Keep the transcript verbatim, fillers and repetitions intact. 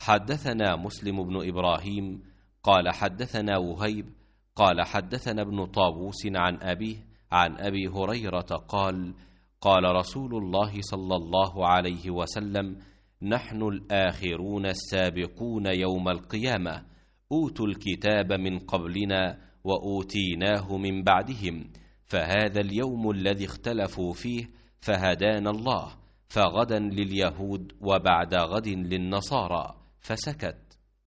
حدثنا مسلم بن إبراهيم قال حدثنا وهيب قال حدثنا ابن طاووس عن أبيه عن أبي هريرة قال قال رسول الله صلى الله عليه وسلم: نحن الآخرون السابقون يوم القيامة، أوتوا الكتاب من قبلنا وأوتيناه من بعدهم، فهذا اليوم الذي اختلفوا فيه فهدانا الله، فغدا لليهود وبعد غد للنصارى. فسكت.